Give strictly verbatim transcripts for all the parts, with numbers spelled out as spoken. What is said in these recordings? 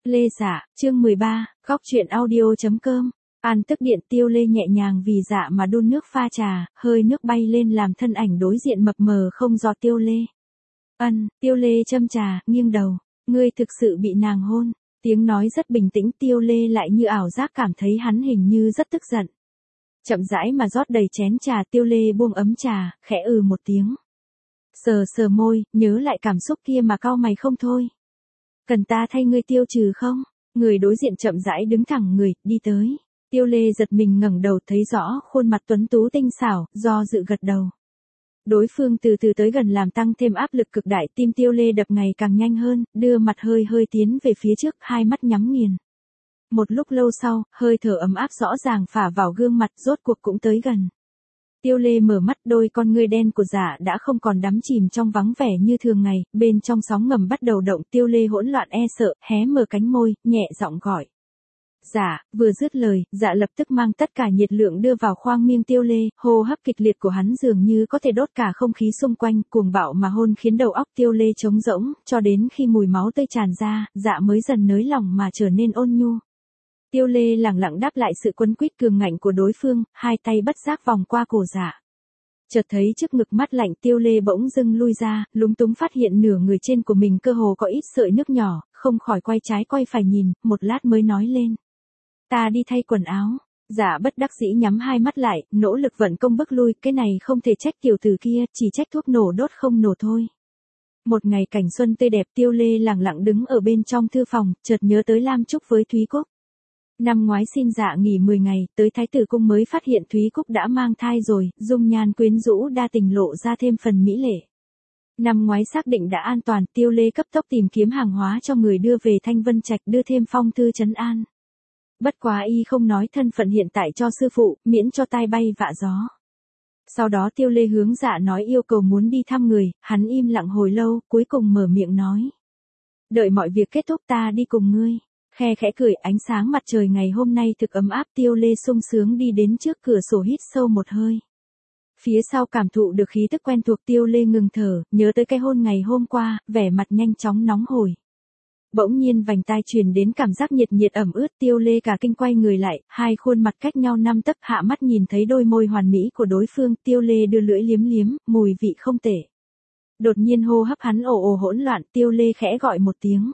Lê Dạ, chương mười ba, góc truyện audio.com. An tức điện Tiêu Lê nhẹ nhàng vì Dạ mà đun nước pha trà, hơi nước bay lên làm thân ảnh đối diện mập mờ không do Tiêu Lê. Ân, Tiêu Lê châm trà, nghiêng đầu, ngươi thực sự bị nàng hôn. Tiếng nói rất bình tĩnh, Tiêu Lê lại như ảo giác cảm thấy hắn hình như rất tức giận. Chậm rãi mà rót đầy chén trà, Tiêu Lê buông ấm trà, khẽ ừ một tiếng. Sờ sờ môi, nhớ lại cảm xúc kia mà cau mày không thôi. Cần ta thay ngươi tiêu trừ không? Người đối diện chậm rãi đứng thẳng người, đi tới. Tiêu Lê giật mình ngẩng đầu thấy rõ khuôn mặt tuấn tú tinh xảo, do dự gật đầu. Đối phương từ từ tới gần làm tăng thêm áp lực cực đại, tim Tiêu Lê đập ngày càng nhanh hơn, đưa mặt hơi hơi tiến về phía trước, hai mắt nhắm nghiền. Một lúc lâu sau, hơi thở ấm áp rõ ràng phả vào gương mặt, rốt cuộc cũng tới gần. Tiêu Lê mở mắt, đôi con ngươi đen của Dạ đã không còn đắm chìm trong vắng vẻ như thường ngày, bên trong sóng ngầm bắt đầu động. Tiêu Lê hỗn loạn e sợ, hé mở cánh môi, nhẹ giọng gọi. Dạ, vừa dứt lời, Dạ lập tức mang tất cả nhiệt lượng đưa vào khoang miệng Tiêu Lê, hô hấp kịch liệt của hắn dường như có thể đốt cả không khí xung quanh, cuồng bạo mà hôn khiến đầu óc Tiêu Lê trống rỗng, cho đến khi mùi máu tươi tràn ra, Dạ mới dần nới lỏng mà trở nên ôn nhu. Tiêu Lê lẳng lặng đáp lại sự quấn quýt cường ngạnh của đối phương, hai tay bất giác vòng qua cổ Dạ. Chợt thấy trước ngực mát lạnh, Tiêu Lê bỗng dưng lui ra, lúng túng phát hiện nửa người trên của mình cơ hồ có ít sợi nước nhỏ, không khỏi quay trái quay phải nhìn, một lát mới nói lên. Ta đi thay quần áo. Dạ bất đắc dĩ nhắm hai mắt lại, nỗ lực vận công bước lui, cái này không thể trách tiểu tử kia, chỉ trách thuốc nổ đốt không nổ thôi. Một ngày cảnh xuân tươi đẹp, Tiêu Lê lẳng lặng đứng ở bên trong thư phòng, chợt nhớ tới Lam Trúc với Thúy Cúc. Năm ngoái xin Dạ nghỉ mười ngày, tới Thái tử cung mới phát hiện Thúy Cúc đã mang thai rồi, dung nhan quyến rũ đa tình lộ ra thêm phần mỹ lệ. Năm ngoái xác định đã an toàn, Tiêu Lê cấp tốc tìm kiếm hàng hóa cho người đưa về Thanh Vân Trạch, đưa thêm phong thư trấn an. Bất quá y không nói thân phận hiện tại cho sư phụ, miễn cho tai bay vạ gió. Sau đó Tiêu Lê hướng Dạ nói yêu cầu muốn đi thăm người, hắn im lặng hồi lâu, cuối cùng mở miệng nói. Đợi mọi việc kết thúc ta đi cùng ngươi. Khe khẽ cười, ánh sáng mặt trời ngày hôm nay thực ấm áp. Tiêu Lê sung sướng đi đến trước cửa sổ hít sâu một hơi. Phía sau cảm thụ được khí tức quen thuộc, Tiêu Lê ngừng thở, nhớ tới cái hôn ngày hôm qua, vẻ mặt nhanh chóng nóng hổi. Bỗng nhiên vành tai truyền đến cảm giác nhiệt nhiệt ẩm ướt, Tiêu Lê cả kinh quay người lại, hai khuôn mặt cách nhau năm tấc, hạ mắt nhìn thấy đôi môi hoàn mỹ của đối phương, Tiêu Lê đưa lưỡi liếm liếm, mùi vị không tệ. Đột nhiên hô hấp hắn ồ ồ hỗn loạn, Tiêu Lê khẽ gọi một tiếng.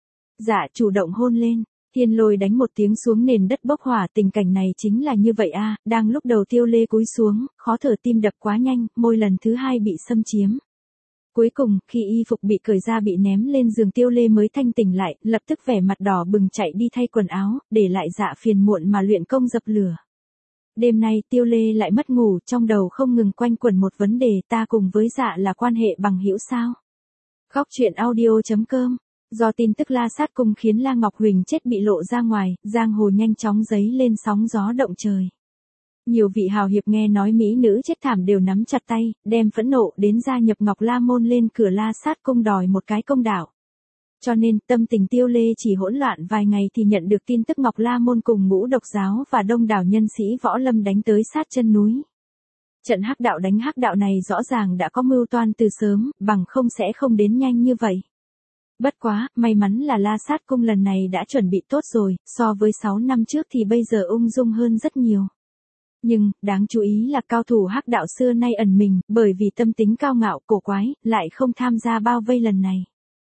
Dạ chủ động hôn lên, Thiên Lôi đánh một tiếng xuống nền đất bốc hỏa, tình cảnh này chính là như vậy a, à, đang lúc đầu Tiêu Lê cúi xuống, khó thở tim đập quá nhanh, môi lần thứ hai bị xâm chiếm. Cuối cùng, khi y phục bị cởi ra bị ném lên giường, Tiêu Lê mới thanh tỉnh lại, lập tức vẻ mặt đỏ bừng chạy đi thay quần áo, để lại Dạ phiền muộn mà luyện công dập lửa. Đêm nay Tiêu Lê lại mất ngủ, trong đầu không ngừng quanh quẩn một vấn đề, ta cùng với Dạ là quan hệ bằng hữu sao? Góc truyện audio.com. Do tin tức La Sát Cung khiến La Ngọc Huỳnh chết bị lộ ra ngoài, giang hồ nhanh chóng dấy lên sóng gió động trời. Nhiều vị hào hiệp nghe nói mỹ nữ chết thảm đều nắm chặt tay, đem phẫn nộ đến gia nhập Ngọc La Môn lên cửa La Sát Cung đòi một cái công đạo. Cho nên, tâm tình Tiêu Lê chỉ hỗn loạn vài ngày thì nhận được tin tức Ngọc La Môn cùng Ngũ Độc Giáo và đông đảo nhân sĩ võ lâm đánh tới sát chân núi. Trận hắc đạo đánh hắc đạo này rõ ràng đã có mưu toan từ sớm, bằng không sẽ không đến nhanh như vậy. Bất quá, may mắn là La Sát Cung lần này đã chuẩn bị tốt rồi, so với sáu năm trước thì bây giờ ung dung hơn rất nhiều. Nhưng, đáng chú ý là cao thủ hắc đạo xưa nay ẩn mình, bởi vì tâm tính cao ngạo, cổ quái, lại không tham gia bao vây lần này.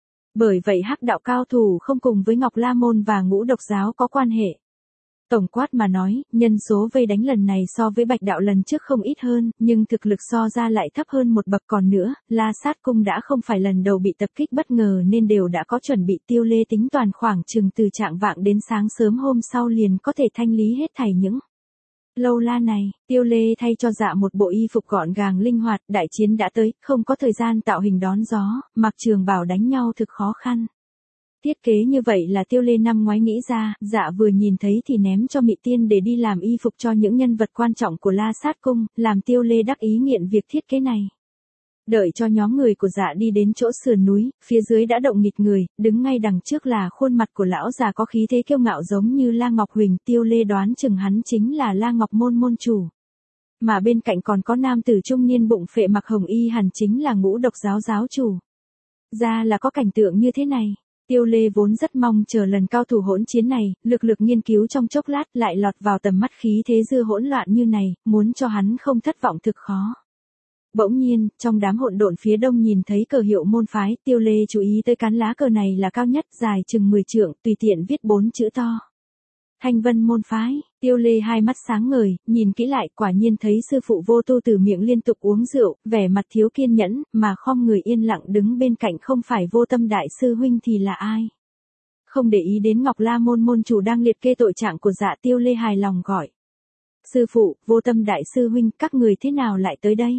Bởi vậy hắc đạo cao thủ không cùng với Ngọc La Môn và Ngũ Độc Giáo có quan hệ. Tổng quát mà nói, nhân số vây đánh lần này so với Bạch đạo lần trước không ít hơn, nhưng thực lực so ra lại thấp hơn một bậc. Còn nữa, La Sát Cung đã không phải lần đầu bị tập kích bất ngờ nên đều đã có chuẩn bị. Tiêu Lê tính toàn khoảng chừng từ trạng vạng đến sáng sớm hôm sau liền có thể thanh lý hết thảy những lâu la này. Tiêu Lê thay cho Dạ một bộ y phục gọn gàng linh hoạt, đại chiến đã tới, không có thời gian tạo hình đón gió, mặc trường bào đánh nhau thực khó khăn. Thiết kế như vậy là Tiêu Lê năm ngoái nghĩ ra, Dạ vừa nhìn thấy thì ném cho Mị Tiên để đi làm y phục cho những nhân vật quan trọng của La Sát Cung, làm Tiêu Lê đắc ý nghiện việc thiết kế này. Đợi cho nhóm người của Dạ đi đến chỗ sườn núi, phía dưới đã động nghịt người, đứng ngay đằng trước là khuôn mặt của lão già có khí thế kiêu ngạo giống như La Ngọc Huỳnh. Tiêu Lê đoán chừng hắn chính là La Ngọc Môn môn chủ. Mà bên cạnh còn có nam tử trung niên bụng phệ mặc hồng y hẳn chính là Ngũ Độc Giáo giáo chủ. Ra là có cảnh tượng như thế này. Tiêu Lê vốn rất mong chờ lần cao thủ hỗn chiến này, lực lực nghiên cứu trong chốc lát lại lọt vào tầm mắt khí thế dư hỗn loạn như này, muốn cho hắn không thất vọng thực khó. Bỗng nhiên, trong đám hỗn độn phía đông nhìn thấy cờ hiệu môn phái, Tiêu Lê chú ý tới cán lá cờ này là cao nhất, dài chừng mười trượng, tùy tiện viết bốn chữ to. Thanh Vân môn phái. Tiêu Lê hai mắt sáng ngời, nhìn kỹ lại, quả nhiên thấy sư phụ Vô Tu từ miệng liên tục uống rượu, vẻ mặt thiếu kiên nhẫn, mà khom người yên lặng đứng bên cạnh không phải Vô Tâm đại sư huynh thì là ai? Không để ý đến Ngọc La môn môn chủ đang liệt kê tội trạng của Dạ Tiêu Lê hài lòng gọi. Sư phụ, Vô Tâm đại sư huynh, các người thế nào lại tới đây?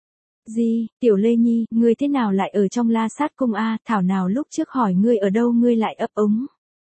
Gì, Tiểu Lê Nhi, ngươi thế nào lại ở trong La Sát cung a? Thảo nào lúc trước hỏi ngươi ở đâu ngươi lại ấp ống.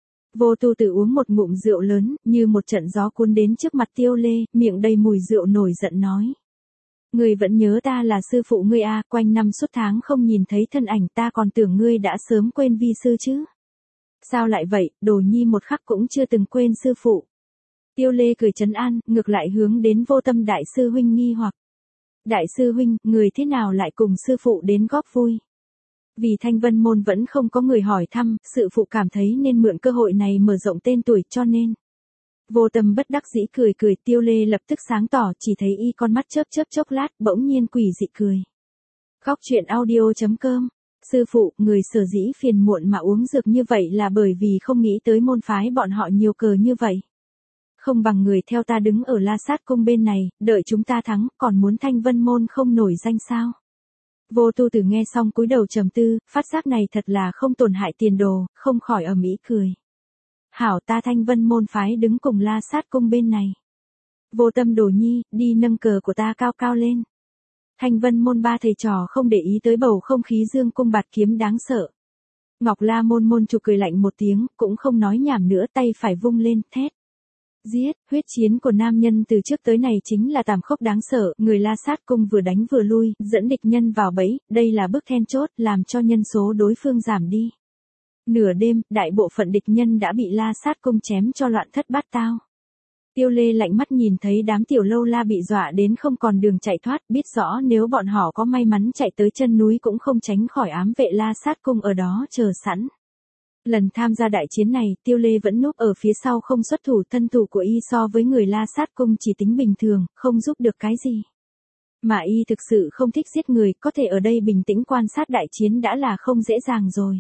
Vô Tu Tử uống một ngụm rượu lớn, như một trận gió cuốn đến trước mặt Tiêu Lê, miệng đầy mùi rượu nổi giận nói. Ngươi vẫn nhớ ta là sư phụ ngươi a, quanh năm suốt tháng không nhìn thấy thân ảnh, ta còn tưởng ngươi đã sớm quên vi sư chứ. Sao lại vậy, Đồ Nhi một khắc cũng chưa từng quên sư phụ. Tiêu Lê cười trấn an, ngược lại hướng đến Vô Tâm đại sư huynh nghi hoặc. Đại sư huynh, người thế nào lại cùng sư phụ đến góp vui? Vì Thanh Vân môn vẫn không có người hỏi thăm, sư phụ cảm thấy nên mượn cơ hội này mở rộng tên tuổi cho nên. Vô Tâm bất đắc dĩ cười cười, Tiêu Lê lập tức sáng tỏ, chỉ thấy y con mắt chớp chớp chốc lát, bỗng nhiên quỷ dị cười. Góc truyện audio chấm com. Sư phụ, người sở dĩ phiền muộn mà uống dược như vậy là bởi vì không nghĩ tới môn phái bọn họ nhiều cờ như vậy. Không bằng người theo ta đứng ở La Sát cung bên này, đợi chúng ta thắng, còn muốn Thanh Vân môn không nổi danh sao? Vô Tu Tử nghe xong cúi đầu trầm tư, phát giác này thật là không tổn hại tiền đồ, không khỏi ầm ĩ cười. Hảo, ta Thanh Vân môn phái đứng cùng La Sát cung bên này. Vô Tâm Đồ Nhi, đi nâng cờ của ta cao cao lên. Thanh Vân môn ba thầy trò không để ý tới bầu không khí dương cung bạt kiếm đáng sợ. Ngọc La môn môn chủ cười lạnh một tiếng, cũng không nói nhảm nữa, tay phải vung lên, thét. Giết, huyết chiến của nam nhân từ trước tới này chính là tàn khốc đáng sợ, người La Sát cung vừa đánh vừa lui, dẫn địch nhân vào bẫy, đây là bước then chốt, làm cho nhân số đối phương giảm đi. Nửa đêm, đại bộ phận địch nhân đã bị La Sát cung chém cho loạn thất bát tao. Tiêu Lê lạnh mắt nhìn thấy đám tiểu lâu la bị dọa đến không còn đường chạy thoát, biết rõ nếu bọn họ có may mắn chạy tới chân núi cũng không tránh khỏi ám vệ La Sát cung ở đó chờ sẵn. Lần tham gia đại chiến này, Tiêu Lê vẫn núp ở phía sau không xuất thủ, thân thủ của y so với người La Sát cung chỉ tính bình thường, không giúp được cái gì. Mà y thực sự không thích giết người, có thể ở đây bình tĩnh quan sát đại chiến đã là không dễ dàng rồi.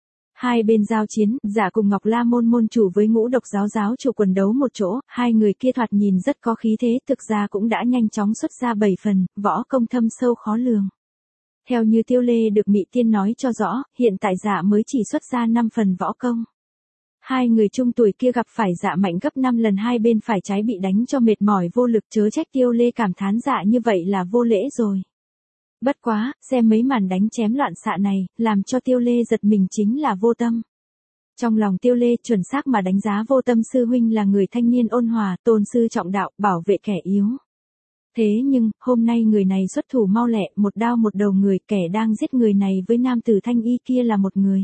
Hai bên giao chiến, Giả cùng Ngọc La môn môn chủ với Ngũ Độc giáo giáo chủ quần đấu một chỗ, hai người kia thoạt nhìn rất có khí thế, thực ra cũng đã nhanh chóng xuất ra bảy phần, võ công thâm sâu khó lường. Theo như Tiêu Lê được Mị Tiên nói cho rõ, hiện tại Dạ mới chỉ xuất ra năm phần võ công. Hai người trung tuổi kia gặp phải Dạ mạnh gấp năm lần, hai bên phải trái bị đánh cho mệt mỏi vô lực, chớ trách Tiêu Lê cảm thán Dạ như vậy là vô lễ rồi. Bất quá, xem mấy màn đánh chém loạn xạ này, làm cho Tiêu Lê giật mình chính là Vô Tâm. Trong lòng Tiêu Lê chuẩn xác mà đánh giá Vô Tâm sư huynh là người thanh niên ôn hòa, tôn sư trọng đạo, bảo vệ kẻ yếu. Thế nhưng, hôm nay người này xuất thủ mau lẹ, một đao một đầu người, kẻ đang giết người này với nam tử thanh y kia là một người.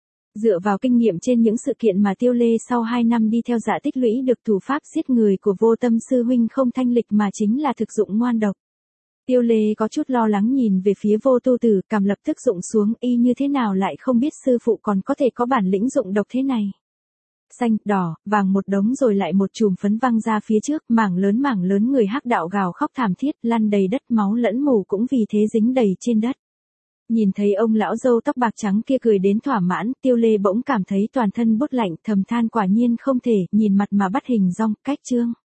Dựa vào kinh nghiệm trên những sự kiện mà Tiêu Lê sau hai năm đi theo Dạ tích lũy được, thủ pháp giết người của Vô Tâm sư huynh không thanh lịch mà chính là thực dụng ngoan độc. Tiêu Lê có chút lo lắng nhìn về phía Vô Tu Tử, cảm lập tức rụng xuống, y như thế nào lại không biết sư phụ còn có thể có bản lĩnh dụng độc thế này. Xanh, đỏ, vàng một đống rồi lại một chùm phấn văng ra phía trước, mảng lớn mảng lớn người hắc đạo gào khóc thảm thiết, lăn đầy đất, máu lẫn mù cũng vì thế dính đầy trên đất. Nhìn thấy ông lão râu tóc bạc trắng kia cười đến thỏa mãn, Tiêu Lê bỗng cảm thấy toàn thân bút lạnh, thầm than quả nhiên không thể, nhìn mặt mà bắt hình dong, cách trương.